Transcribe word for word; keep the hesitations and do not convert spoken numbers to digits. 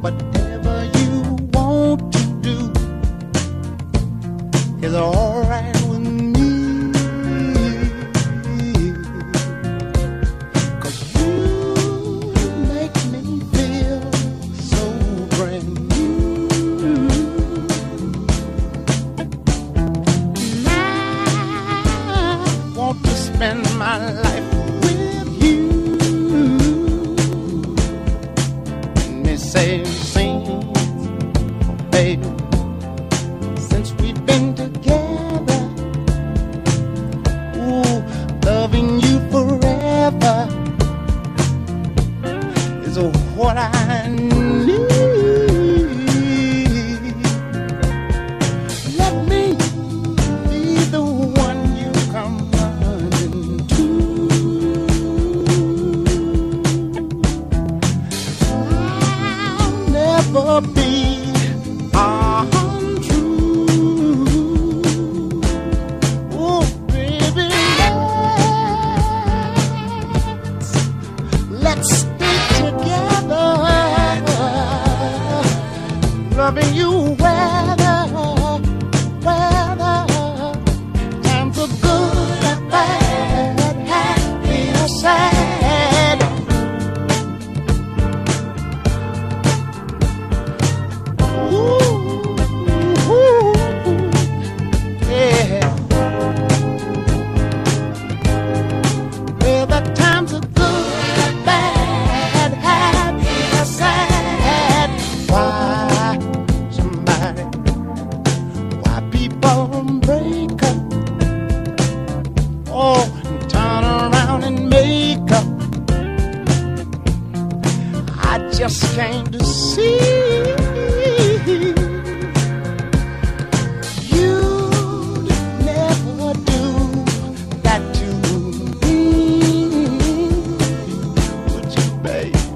whatever you want to do is all right with me. 'Cause you make me feel so brand new. And I want to spend my life with you. And they say, sing, baby, since we've been together, ooh, loving you forever is what I need. Let me be the one you come running to. I'll never be untrue. Oh, baby, let's, let's stay together, loving you weather, weather, times are good and bad, happy or sad. Ooh, ooh, yeah. Well, the times are good and bad, happy or sad. Why somebody, why people break up, oh, and turn around and make up? I just came to see you'd never do that to me, would you, babe?